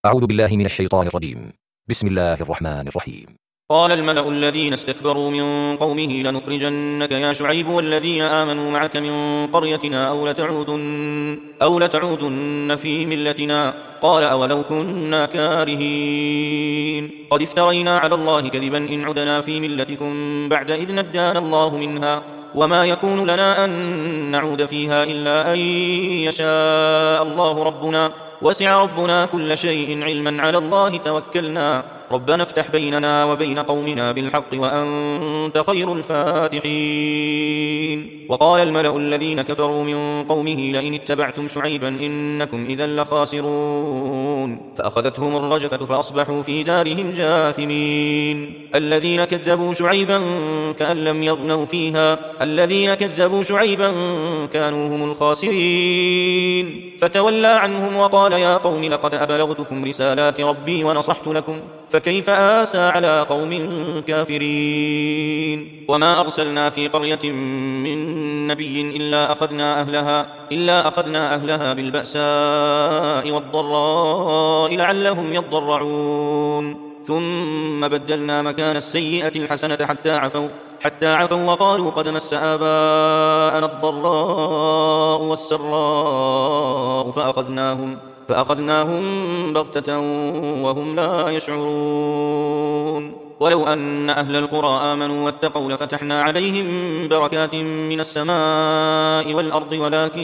أعوذ بالله من الشيطان الرجيم. بسم الله الرحمن الرحيم. قال الملأ الذين استكبروا من قومه لنخرجنك يا شعيب والذين آمنوا معك من قريتنا أو لتعودن في ملتنا. قال أولو كنا كارهين قد افترينا على الله كذبا إن عدنا في ملتكم بعد إذ نجانا الله منها وما يكون لنا أن نعود فيها إلا أن يشاء الله ربنا وسع ربنا كل شيء علما على الله توكلنا ربنا افتح بيننا وبين قومنا بالحق وأنت خير الفاتحين. وقال الملأ الذين كفروا من قومه لئن اتبعتم شعيبا إنكم إذا لخاسرون فأخذتهم الرجفة فأصبحوا في دارهم جاثمين. الذين كذبوا شعيبا كأن لم يغنوا فيها الذين كذبوا شعيبا كانوا هم الخاسرين. فتولى عنهم وقال يا قوم لقد أبلغتكم رسالات ربي ونصحت لكم فكيف آسى على قوم كافرين. وما أرسلنا في قرية من نبي إلا أخذنا أهلها بالبأساء والضراء لعلهم يضرعون ثم بدلنا مكان السيئة الحسنة حتى عفوا وقالوا قد مس آباءنا الضراء والسراء فأخذناهم بغتة وهم لا يشعرون. ولو أن أهل القرى آمنوا واتقوا لفتحنا عليهم بركات من السماء والأرض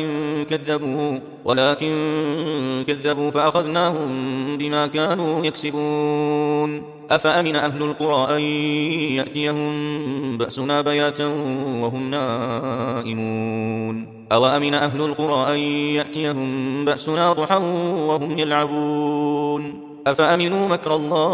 ولكن كذبوا فأخذناهم بما كانوا يكسبون. أفأمن أهل القرى أن يأتيهم بأسنا بياتا وهم نائمون أوأمن أهل القرى أن يأتيهم بأسنا ضحى وهم يلعبون أفأمنوا مكر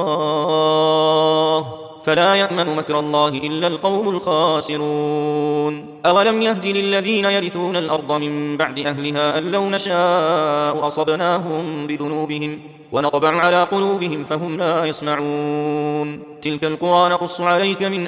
الله فلا يأمن مكر الله إلا القوم الخاسرون. أولم يهد للذين يرثون الأرض من بعد أهلها أن لو نشاء أصبناهم بذنوبهم ونطبع على قلوبهم فهم لا يسمعون. تلك القرى نقص عليك من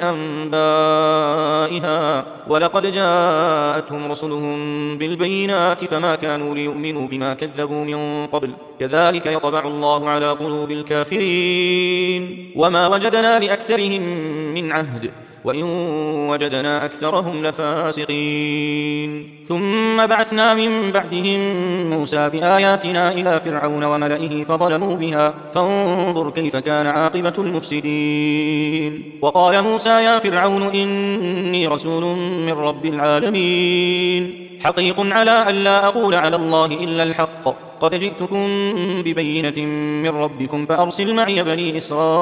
أنبائها ولقد جاءتهم رسلهم بالبينات فما كانوا ليؤمنوا بما كذبوا من قبل كذلك يطبع الله على قلوب الكافرين. وما وجدنا لأكثرهم من عهد وإن وجدنا أكثرهم لفاسقين. ثم بعثنا من بعدهم موسى بآياتنا إلى فرعون وملئه فظلموا بها فانظر كيف كان عاقبة المفسدين. وقال موسى يا فرعون إني رسول من رب العالمين حقيق على ألا أقول على الله إلا الحق قد جئتكم ببينة من ربكم فأرسل معي بني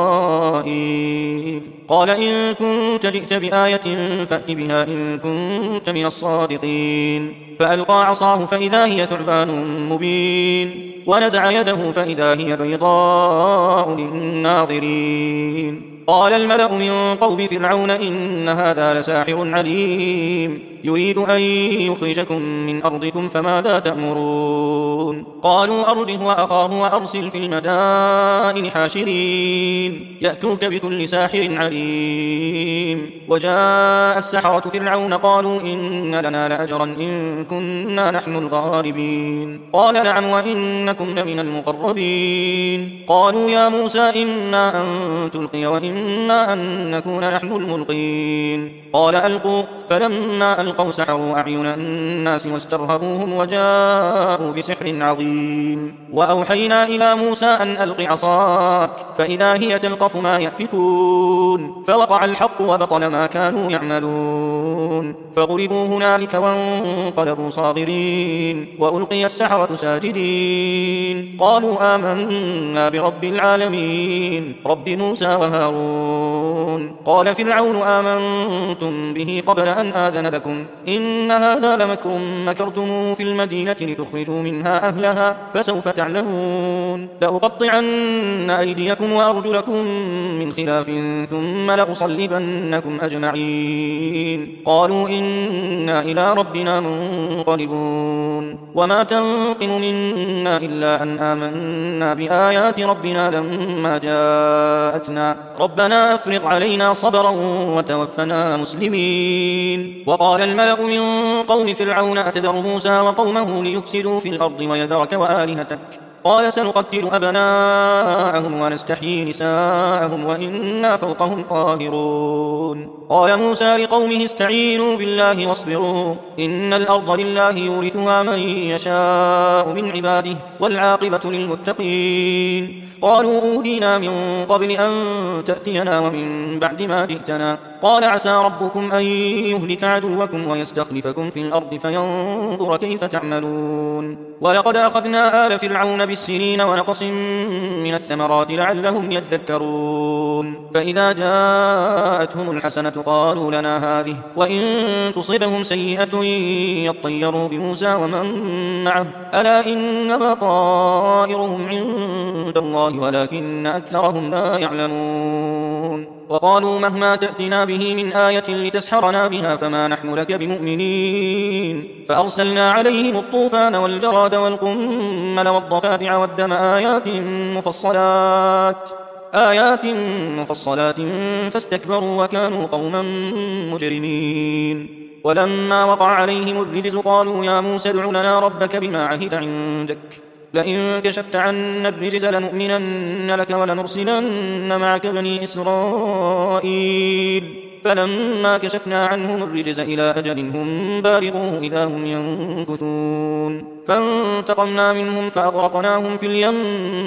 إسرائيل. قال إن كنت جئت بآية فأت بها إن كنت من الصادقين. فألقى عصاه فإذا هي ثعبان مبين ونزع يده فإذا هي بيضاء للناظرين. قال الملأ من قوم فرعون إن هذا لساحر عليم يريد أن يخرجكم من أرضكم فماذا تأمرون. قالوا أرجه وأخاه وأرسل في المدائن حاشرين يأتوك بكل ساحر عليم. وجاء السحرة فرعون قالوا إن لنا لأجرا إن كنا نحن الغالبين. قال نعم وإنكم لمن المقربين. قالوا يا موسى إما أن تلقي وإما أن نكون نحن الملقين. قال ألقوا فلما ألقوا سحروا أعين الناس واسترهبوهم وجاءوا بسحر عظيم. وأوحينا إلى موسى أن ألق عصاك فإذا هي تلقف ما يأفكون فوقع الحق وبطل ما كانوا يعملون فغلبوا هنالك وانقلبوا صاغرين وألقي السحرة ساجدين قالوا آمنا برب العالمين رب موسى وهارون. قال فرعون آمنتم به قبل أن آذن لكم إن هذا لمكر مكرتموه في المدينة لتخرجوا منها أهلها فسوف تعلمون. لأقطعن أيديكم وأرجلكم من خلاف ثم لأصلبنكم أجمعين. قالوا إنا إلى ربنا منقلبون. وما تنقم منا إلا أن آمنا بآيات ربنا لما جاءتنا ربنا أفرغ علينا صبرا وتوفنا مسلمين. وقال الملأ من قوم فرعون أتذر موسى وقومه ليفسدوا في الأرض ويذرك وآلهتك قال سنقتل أبناءهم ونستحيي نساءهم وإنا فوقهم قاهرون. قال موسى لقومه استعينوا بالله واصبروا إن الأرض لله يورثها من يشاء من عباده والعاقبة للمتقين. قالوا أوذينا من قبل أن تأتينا ومن بعد ما جئتنا. قال عسى ربكم أن يهلك عدوكم ويستخلفكم في الأرض فينظر كيف تعملون. ولقد أخذنا آل فرعون بالسنين ونقص من الثمرات لعلهم يذكرون. فإذا جاءتهم الحسنة قالوا لنا هذه وإن تصبهم سيئة يطيروا بموسى ومن معه ألا إنما طائرهم عند الله ولكن أكثرهم لا يعلمون. وقالوا مهما تأتنا به من آية لتسحرنا بها فما نحن لك بمؤمنين. فأرسلنا عليهم الطوفان والجراد والقمل والضفادع والدم آيات مفصلات فاستكبروا وكانوا قوما مجرمين. ولما وقع عليهم الرجز قالوا يا موسى ادع لنا ربك بما عهد عندك لئن كشفت عنا الرجز لنؤمنن لك ولنرسلن معك بني إسرائيل. فلما كشفنا عنهم الرجز إلى أجل هم بالغوه إذا هم ينكثون. فانتقمنا منهم فأغرقناهم في اليم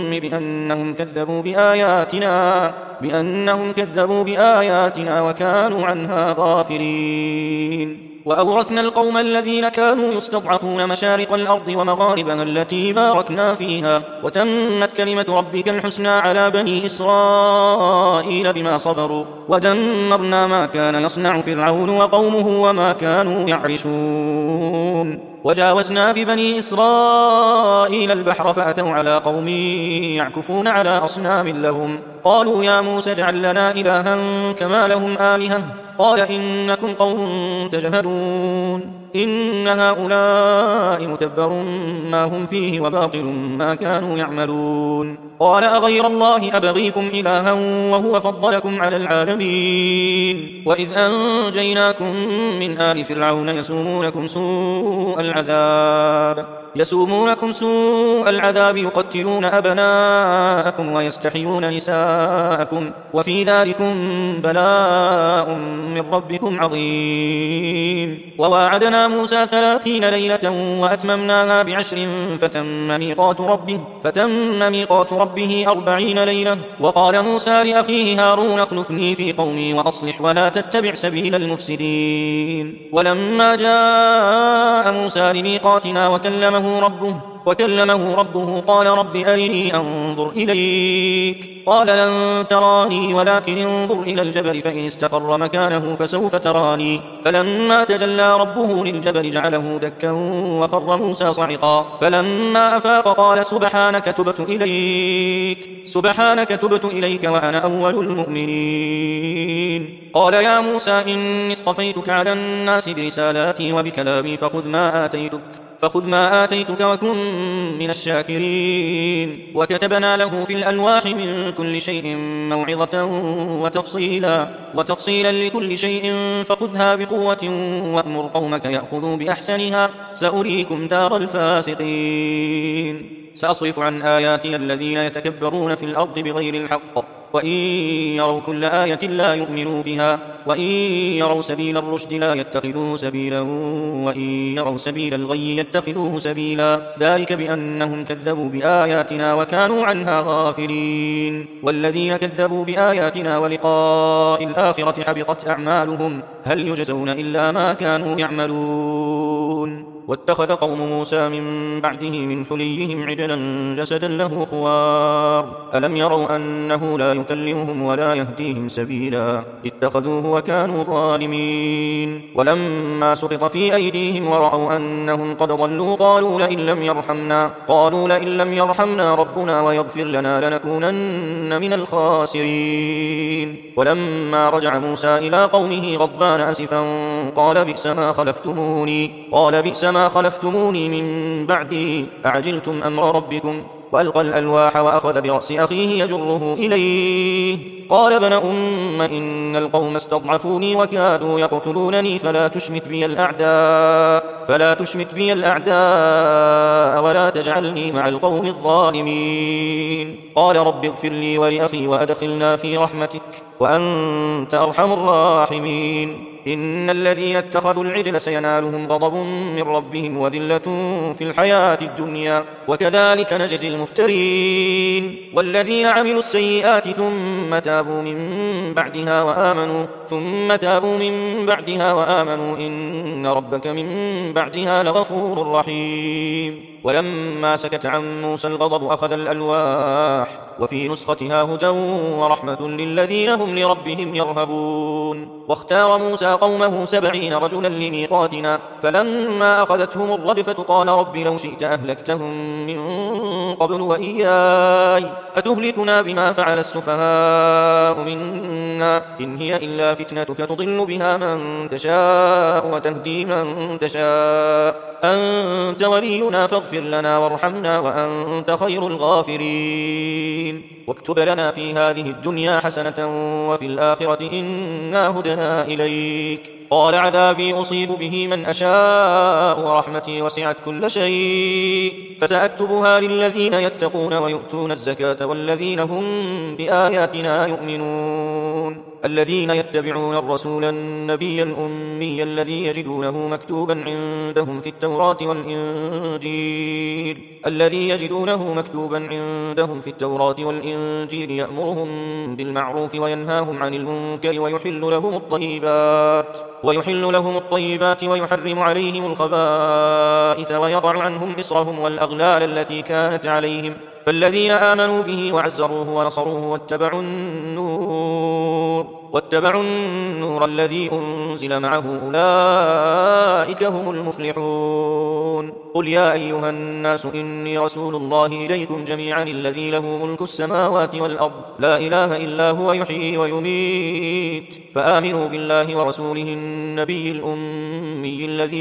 بأنهم كذبوا بآياتنا وكانوا عنها غافلين. وأورثنا القوم الذين كانوا يستضعفون مشارق الأرض ومغاربها التي باركنا فيها وتمت كلمة ربك الحسنى على بني إسرائيل بما صبروا ودمرنا ما كان يصنع فرعون وقومه وما كانوا يعرشون. وجاوزنا ببني إسرائيل البحر فأتوا على قوم يعكفون على أصنام لهم. قالوا يا موسى اجعل لنا إلها كما لهم آلهة قال إنكم قوم تجهلون. إن هؤلاء متبر ما هم فيه وباطل ما كانوا يعملون. قال أغير الله أبغيكم إلها وهو فضلكم على العالمين. وإذ أنجيناكم من آل فرعون يسومونكم سوء العذاب يقتلون أبناءكم ويستحيون نساءكم وفي ذلكم بلاء من ربكم عظيم. وواعدنا موسى 30 ليلة وأتممناها ب10 فتم ميقات ربه 40 ليلة. وقال موسى لأخيه هارون اخلفني في قومي وأصلح ولا تتبع سبيل المفسدين. ولما جاء موسى لميقاتنا وكلمه ربه قال رب أرني أنظر إليك قال لن تراني ولكن انظر إلى الجبل فإن استقر مكانه فسوف تراني. فلما تجلى ربه للجبل جعله دكا وخر موسى صعقا. فلما أفاق قال سبحانك تبت إليك وأنا أول المؤمنين. قال يا موسى إني اصطفيتك على الناس برسالاتي وبكلامي فخذ ما آتيتك وكن من الشاكرين. وكتبنا له في الألواح من كل شيء موعظة وتفصيلا لكل شيء فخذها بقوة وأمر قومك يأخذوا بأحسنها سأريكم دار الفاسقين. سأصرف عن آياتي الذين يتكبرون في الأرض بغير الحق وإن يروا كل آية لا يؤمنوا بها وإن يروا سبيل الرشد لا يتخذوه سبيلا وإن يروا سبيل الغي يتخذوه سبيلا. ذلك بأنهم كذبوا بآياتنا وكانوا عنها غافلين. والذين كذبوا بآياتنا ولقاء الآخرة حبطت أعمالهم هل يجزون إلا ما كانوا يعملون. واتخذ قوم موسى من بعده من حليهم عجلا جسدا له خوار ألم يروا أنه لا يكلمهم ولا يهديهم سبيلا اتخذوه وكانوا ظالمين. ولما سقط في أيديهم ورأوا أنهم قد ضلوا قالوا لئن لم يرحمنا ربنا ويغفر لنا لنكونن من الخاسرين. ولما رجع موسى إلى قومه غضبان أسفا قال بئس ما خلفتموني من بعدي أعجلتم أمر ربكم وألقى الألواح وأخذ برأس أخيه يجره إليه. قال ابن أم إن القوم استضعفوني وكادوا يقتلونني فلا تشمت بي الأعداء ولا تجعلني مع القوم الظالمين. قال رب اغفر لي ولأخي وأدخلنا في رحمتك وأنت أرحم الراحمين. إن الذين اتخذوا العجل سينالهم غضب من ربهم وذلة في الحياة الدنيا وكذلك نجزي المفترين. والذين عملوا السيئات ثم تابوا من بعدها وآمنوا إن ربك من بعدها لغفور رحيم. ولما سكت عن موسى الغضب أخذ الألواح وفي نسختها هدى ورحمة للذين هم لربهم يرهبون. واختار موسى قومه 70 رجلا لميقاتنا فلما أخذتهم الرجفة قال رب لو شئت أهلكتهم من قبل وإياي أتهلكنا بما فعل السفهاء منا إن هي إلا فتنتك تضل بها من تشاء وتهدي من تشاء أنت ولينا فاغفر لنا وارحمنا وأنت خير الغافرين. واكتب لنا في هذه الدنيا حسنة وفي الآخرة إنا هدنا إليك. قال عذابي أصيب به من أشاء ورحمتي وسعت كل شيء فسأكتبها للذين يتقون ويؤتون الزكاة والذين هم بآياتنا يؤمنون. الذين يتبعون الرسول النبي الأمي الذي يجدونه مكتوبا عندهم في التوراة والإنجيل يأمرهم بالمعروف وينهاهم عن المنكر ويحل لهم الطيبات ويحرم عليهم الخبائث ويضع عنهم إصرهم والأغلال التي كانت عليهم فالذين آمنوا به وعزروه ونصروه واتبعوا النور الذي أنزل معه أولئك هم المفلحون. قل يا أيها الناس إني رسول الله إليكم جميعا الذي له ملك السماوات والأرض لا إله إلا هو يحيي ويميت فآمنوا بالله ورسوله النبي الأمي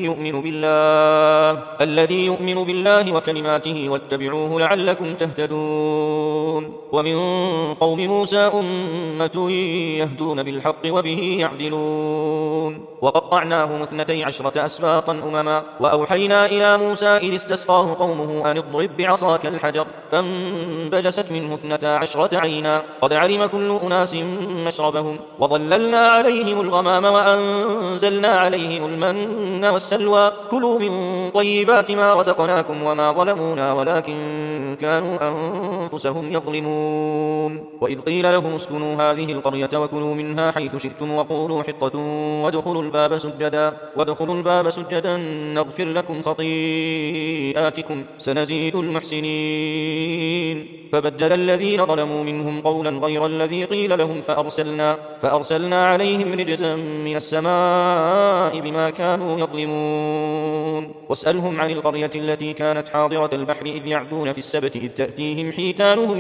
الذي يؤمن بالله وكلماته واتبعوه لعلكم تهتدون. ومن قوم موسى أمة يهدون بالحق وبه يعدلون. وقطعناهم 12 أسباطا أمما وأوحينا إلى موسى إذ استسقاه قومه أن اضرب بعصاك الحجر فانبجست منه 12 عينا قد علم كل أناس مشربهم وظللنا عليهم الغمام وأنزلنا عليهم المن والسلوى كلوا من طيبات ما رزقناكم وما ظلمونا ولكن كانوا أنفسهم يظلمون. وإذ قيل لهم اسكنوا هذه القرية وكلوا منها حيث شئتم وقولوا حطة وادخلوا الباب سجدا نغفر لكم خطيئاتكم سنزيد المحسنين. فبدل الذين ظلموا منهم قولا غير الذي قيل لهم فأرسلنا عليهم رجزا من السماء بما كانوا يظلمون. واسألهم عن القرية التي كانت حاضرة البحر إذ يعدون في السبت إذ تأتيهم حيتانهم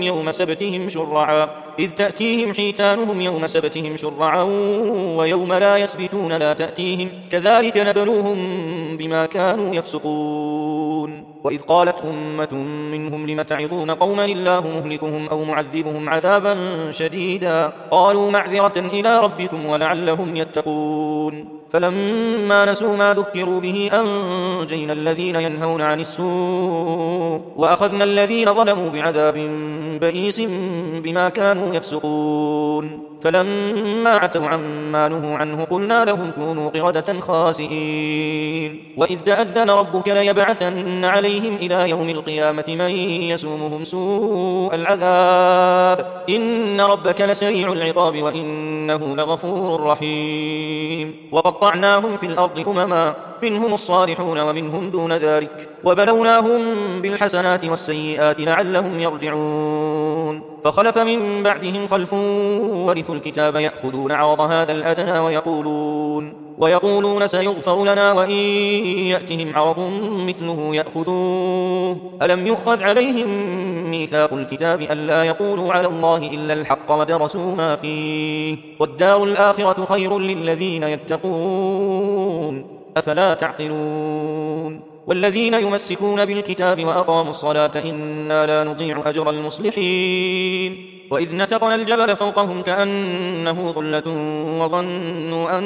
يوم سبتهم شرعا ويوم لا يسبتون لا تأتيهم كذلك نبلوهم بما كانوا يفسقون. وإذ قالت أمة منهم لم تعظون قوما الله مهلكهم أو معذبهم عذابا شديدا قالوا معذرة إلى ربكم ولعلهم يتقون. فلما نسوا ما ذكروا به أنجينا الذين ينهون عن السوء وأخذنا الذين ظلموا بعذاب بئيس بما كانوا يفسقون. فلما عتوا عما نهوا عنه قلنا لهم كونوا قردة خاسئين. وإذ تأذن ربك ليبعثن عليهم إلى يوم القيامة من يسومهم سوء العذاب إن ربك لسريع العقاب وإنه لغفور رحيم. وقطعناهم في الأرض أمما منهم الصالحون ومنهم دون ذلك وبلوناهم بالحسنات والسيئات لعلهم يرجعون. فخلف من بعدهم خلف ورثوا الكتاب يأخذون عرض هذا الأدنى ويقولون سيغفر لنا وإن يأتهم عرض مثله يأخذوه ألم يؤخذ عليهم ميثاق الكتاب ألا يقولوا على الله إلا الحق ودرسوا ما فيه والدار الآخرة خير للذين يتقون أفلا تعقلون. والذين يمسكون بالكتاب وأقاموا الصلاة إنا لا نضيع أجر المصلحين وإذ نتقنا الجبل فوقهم كأنه ظلة وظنوا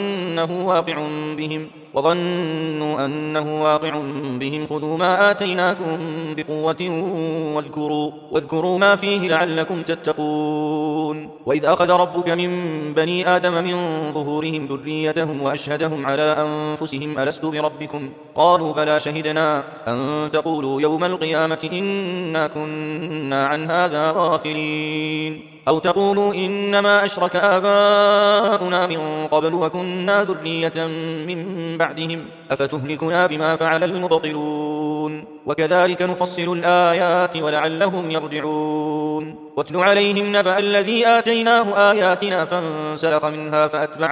أنه واقع بهم خذوا ما آتيناكم بقوة واذكروا ما فيه لعلكم تتقون وإذ أخذ ربك من بني آدم من ظهورهم ذريتهم وأشهدهم على أنفسهم ألست بربكم قالوا بلى شهدنا أن تقولوا يوم القيامة إنا كنا عن هذا غافلين أو تقولوا إنما أشرك آباؤنا من قبل وكنا ذرية من بعدهم أفتهلكنا بما فعل المبطلون وكذلك نفصل الآيات ولعلهم يرجعون واتل عليهم نبأ الذي آتيناه آياتنا فانسلخ منها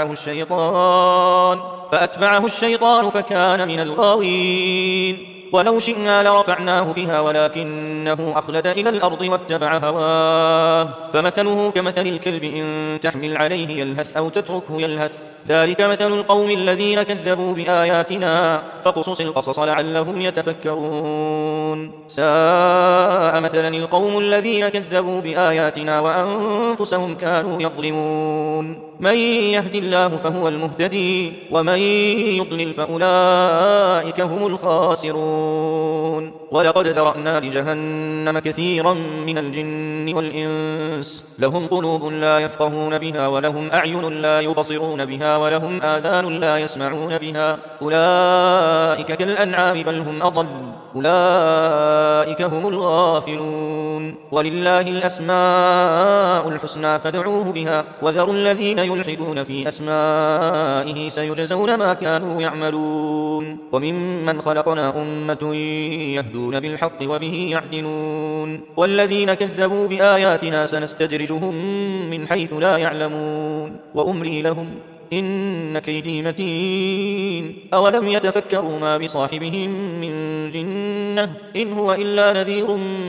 فأتبعه الشيطان فكان من الغاوين ولو شئنا لرفعناه بها ولكنه أخلد إلى الأرض واتبع هواه فمثله كمثل الكلب إن تحمل عليه يلهث أو تتركه يلهث ذلك مثل القوم الذين كذبوا بآياتنا فاقصص القصص لعلهم يتفكرون ساء مثلا القوم الذين كذبوا بآياتنا وأنفسهم كانوا يظلمون من يهد الله فهو المهتدي ومن يضلل فأولئك هم الخاسرون ولقد ذرأنا لجهنم كثيرا من الجن والإنس لهم قلوب لا يفقهون بها ولهم أعين لا يبصرون بها ولهم آذان لا يسمعون بها أولئك كالأنعام بل هم أضل أولئك هم الغافلون ولله الأسماء الحسنى فادعوه بها وذروا الذين يلحدون في أسمائه سيجزون ما كانوا يعملون وممن خلقنا أمة يهدون بالحق وبه يعدلون والذين كذبوا بآياتنا سنستدرجهم من حيث لا يعلمون وأملي لهم إن كيدي متين أولم يتفكروا ما بصاحبهم من جنة إن هو إلا نذير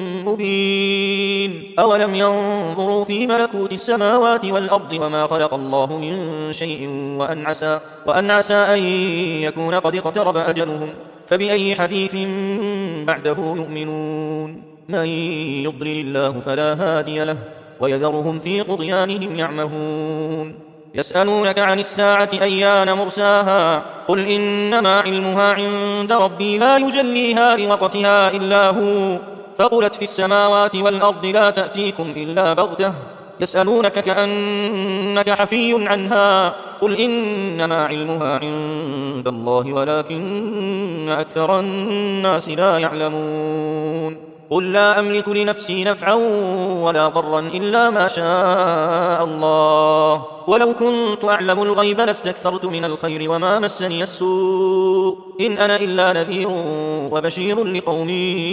مبين أولم ينظروا في ملكوت السماوات والأرض وما خلق الله من شيء وأن عسى أن يكون قد اقترب أجلهم فبأي حديث بعده يؤمنون من يضلل الله فلا هادي له ويذرهم في طغيانهم يعمهون يسألونك عن الساعة أيان مرساها قل إنما علمها عند ربي لا يجليها لوقتها إلا هو ثقلت في السماوات والأرض لا تأتيكم إلا بغتة يسألونك كأنك حفي عنها قل إنما علمها عند الله ولكن أكثر الناس لا يعلمون قل لا أملك لنفسي نفعا ولا ضرا إلا ما شاء الله ولو كنت أعلم الغيب لاستكثرت من الخير وما مسني السوء إن أنا إلا نذير وبشير لقوم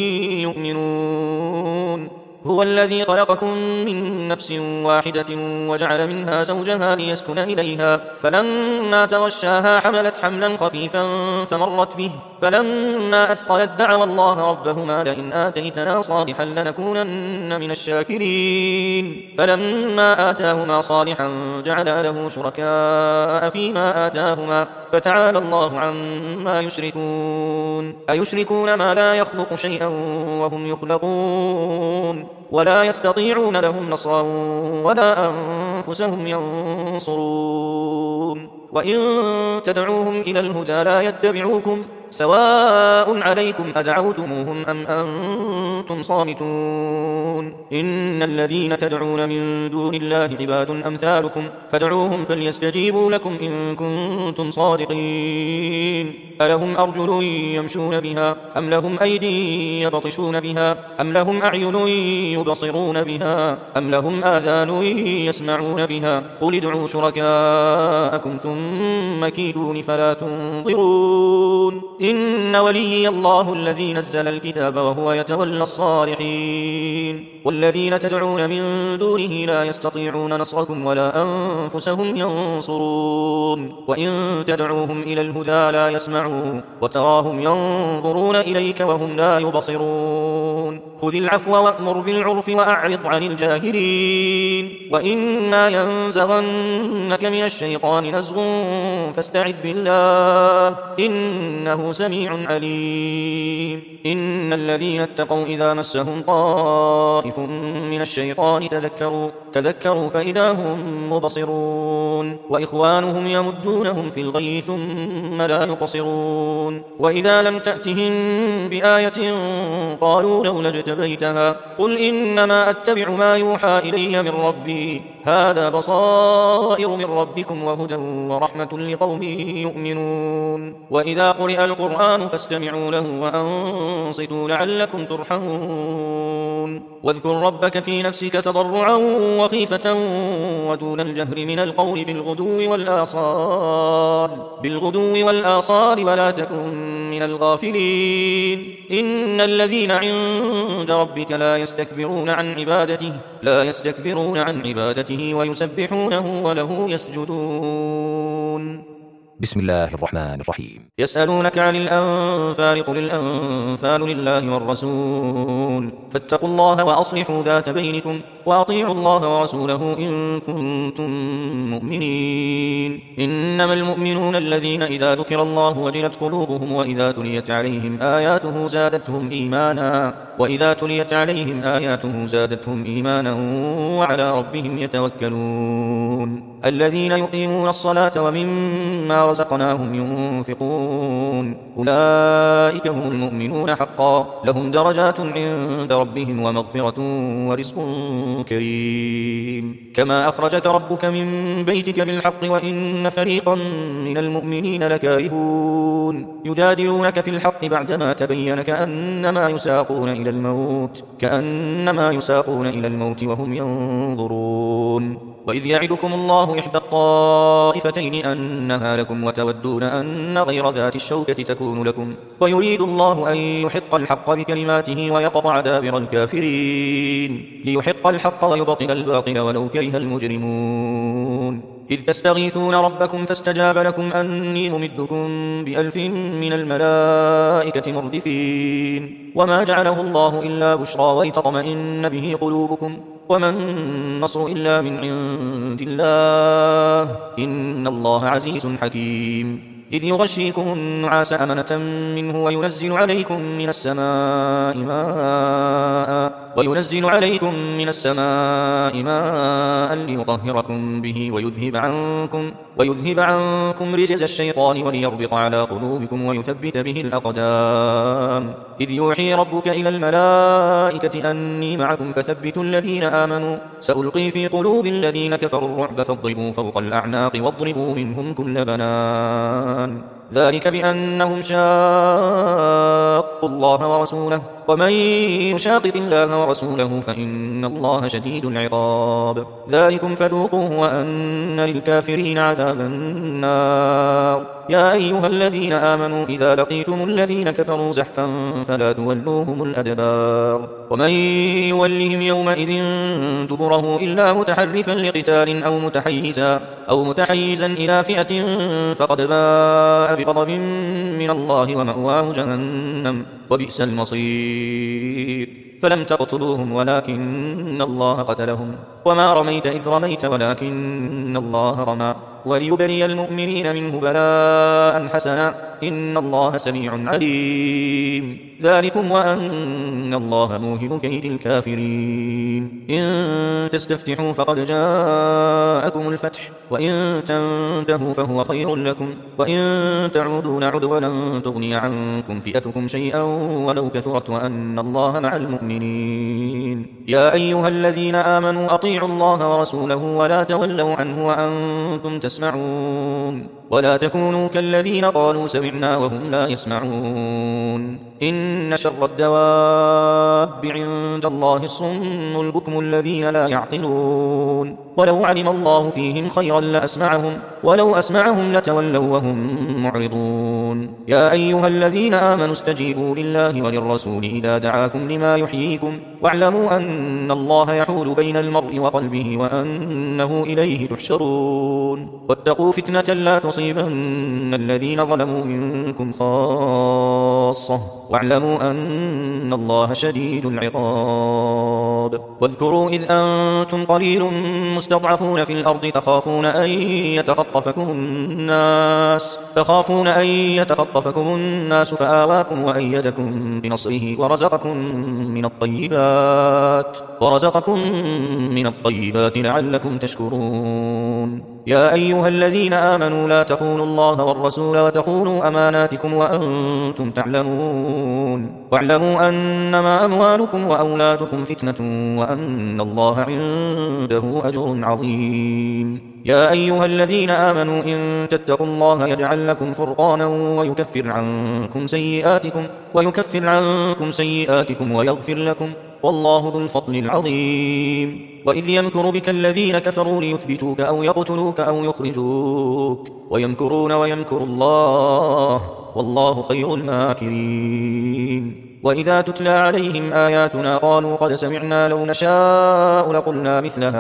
يؤمنون هو الذي خلقكم من نفس واحدة وجعل منها زوجها ليسكن إليها فلما تغشاها حملت حملا خفيفا فمرت به فلما أثقلت دعوا الله ربهما لئن آتيتنا صالحا لنكونن من الشاكرين فلما آتاهما صالحا جعل له شركاء فيما آتاهما فتعالى الله عما يشركون أيشركون ما لا يخلق شيئا وهم يخلقون ولا يستطيعون لهم نصرا ولا أنفسهم ينصرون وإن تدعوهم إلى الهدى لا يتبعوكم سواء عليكم أدعوتموهم أم أنتم صامتون إن الذين تدعون من دون الله عباد أمثالكم فادعوهم فليستجيبوا لكم إن كنتم صادقين ألهم أرجل يمشون بها أم لهم أيدي يبطشون بها أم لهم أعين يبصرون بها أم لهم آذان يسمعون بها قل ادعوا شركاءكم ثم كيدون فلا تنظرون إن وليي الله الذي نزل الكتاب وهو يتولى الصالحين والذين تدعون من دونه لا يستطيعون نصركم ولا أنفسهم ينصرون وإن تدعوهم إلى الهدى لا يسمعون وتراهم ينظرون إليك وهم لا يبصرون خذ العفو وأمر بالعرف وأعرض عن الجاهلين وإما ينزغنك من الشيطان نزغ فاستعذ بالله إنه سميع عليم إن الذين اتقوا إذا مسهم طائف من الشيطان تذكروا فإذا هم مبصرون وإخوانهم يمدونهم في الغي ثم لا يقصرون وإذا لم تأتهم بآية قالوا لولا اجتبيتها قل إنما أتبع ما يوحى إلي من ربي هذا بصائر من ربكم وهدى ورحمة لقوم يؤمنون وإذا قرئ القرآن فاستمعوا له وأنصتوا لعلكم ترحمون واذكر ربك في نفسك تضرعا وخيفة ودون الجهر من القول بالغدو والآصال ولا تكن من الغافلين إن الذين عند ربك لا يستكبرون عن عبادته ويسبحونه وله يسجدون بسم الله الرحمن الرحيم يسألونك عن الأنفال قل الأنفال لله والرسول فاتقوا الله وأصلحوا ذات بينكم وأطيعوا الله ورسوله إن كنتم مؤمنين إنما المؤمنون الذين إذا ذكر الله وجلت قلوبهم وإذا تليت عليهم آياته زادتهم إيمانا وعلى ربهم يتوكلون الذين يقيمون الصلاة ومما رزقناهم ينفقون أولئك هم المؤمنون حقا لهم درجات عند ربهم ومغفرة ورزق كريم كما أخرجك ربك من بيتك بالحق وإن فريقا من المؤمنين لكارهون يجادلونك في الحق بعدما تبين كأنما يساقون إلى الموت وهم ينظرون وإذ يعدكم الله إحدى الطائفتين أنها لكم وتودون أن غير ذات الشوكة تكون لكم ويريد الله أن يحق الحق بكلماته ويقطع دابر الكافرين ليحق الحق ويبطل الباطل ولو كره المجرمون إذ تستغيثون ربكم فاستجاب لكم أني ممدكم ب1000 من الملائكة مردفين وما جعله الله إلا بشرى ولتطمئن به قلوبكم وما النصر إلا من عند الله إن الله عزيز حكيم إذ يغشيكم النعاس أمنة منه وينزل عليكم من السماء ماء ليطهركم به ويذهب عنكم رجز الشيطان وليربط على قلوبكم ويثبت به الأقدام إذ يوحي ربك إلى الملائكة أني معكم فثبتوا الذين آمنوا سألقي في قلوب الذين كفروا الرعب فاضربوا فوق الأعناق واضربوا منهم كل بنان ذلك بأنهم شاقوا الله ورسوله ومن يشاقق الله ورسوله فإن الله شديد العقاب ذلكم فذوقوه وأن للكافرين عذاب النار يا أيها الذين آمنوا إذا لقيتم الذين كفروا زحفا فلا تولوهم الأدبار ومن يولهم يومئذ دبره إلا متحرفا لقتال أو متحيزا إلى فئة فقد باء بغضب من الله ومأواه جهنم وبئس المصير فلم تقتلوهم ولكن الله قتلهم وما رميت إذ رميت ولكن الله رمى وليبلي المؤمنين منه بلاء حسنا إن الله سميع عليم ذلكم وأن الله موهن كيد الكافرين إن تستفتحوا فقد جاءكم الفتح وإن تنتهوا فهو خير لكم وإن تعودوا نعد ولن تغني عنكم فئتكم شيئا ولو كثرت وأن الله مع المؤمنين يا أيها الذين آمنوا أطيعوا الله ورسوله ولا تولوا عنه وأنتم تسمعون ولا تكونوا كالذين قالوا سمعنا وهم لا يسمعون إن شر الدواب عند الله الصم البكم الذين لا يعقلون ولو علم الله فيهم خيرا لأسمعهم ولو أسمعهم لتولوا وهم معرضون يا أيها الذين آمنوا استجيبوا لله وللرسول إذا دعاكم لما يحييكم واعلموا أن الله يحول بين المرء وقلبه وأنه إليه تحشرون واتقوا فتنة لا تصيبن الذين ظلموا منكم خاصة واعلموا أن الله شديد العقاب واذكروا إذ أنتم قليل مستضعفون في الأرض تخافون أن يتخطفكم الناس فآواكم وأيدكم بنصره ورزقكم من الطيبات لعلكم تشكرون يا أيها الذين آمنوا لا تخونوا الله والرسول وتخونوا أماناتكم وأنتم تعلمون واعلموا أنما أموالكم وأولادكم فتنة وأن الله عنده أجر عظيم يا أيها الذين آمنوا إن تتقوا الله يجعل لكم فرقانا ويكفر عنكم سيئاتكم ويغفر لكم والله ذو الفضل العظيم وإذ يمكر بك الذين كفروا ليثبتوك أو يقتلوك أو يخرجوك ويمكرون ويمكر الله والله خير الماكرين وإذا تتلى عليهم آياتنا قالوا قد سمعنا لو نشاء لقلنا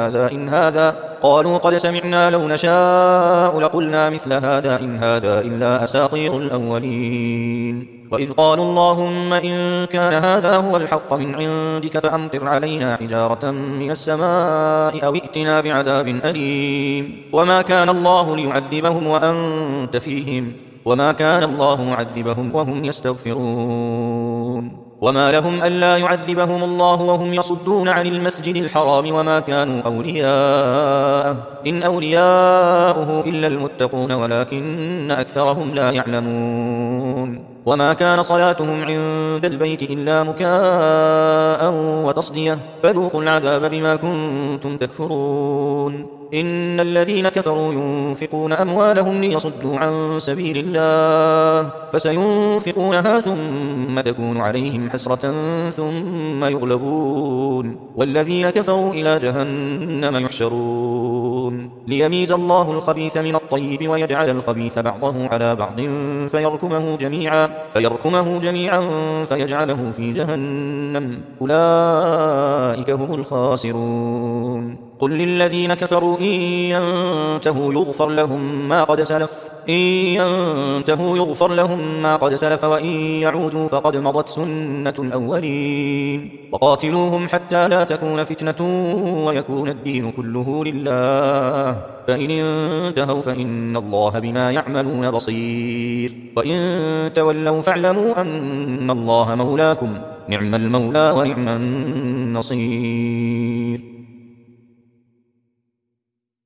مثل هذا إن هذا إلا أساطير الأولين وإذ قالوا اللهم إن كان هذا هو الحق من عندك فأمطر علينا حجارة من السماء أو ائتنا بعذاب أليم وما كان الله ليعذبهم وأنت فيهم وما كان الله معذبهم وهم يستغفرون وما لهم ألا يعذبهم الله وهم يصدون عن المسجد الحرام وما كانوا أولياءه إن أولياؤه إلا المتقون ولكن أكثرهم لا يعلمون وما كان صلاتهم عند البيت إلا مكاء وتصدية فذوقوا العذاب بما كنتم تكفرون إن الذين كفروا ينفقون أموالهم ليصدوا عن سبيل الله فسينفقونها ثم تكون عليهم حسرة ثم يغلبون والذين كفروا إلى جهنم يحشرون ليميز الله الخبيث من الطيب ويجعل الخبيث بعضه على بعض فيركمه جميعا فيجعله في جهنم أولئك هم الخاسرون قل للذين كفروا إن ينتهوا يغفر لهم ما قد سلف وإن يعودوا فقد مضت سنة الأولين وقاتلوهم حتى لا تكون فتنة ويكون الدين كله لله فإن انتهوا فإن الله بما يعملون بصير وإن تولوا فاعلموا أن الله مولاكم نعم المولى ونعم النصير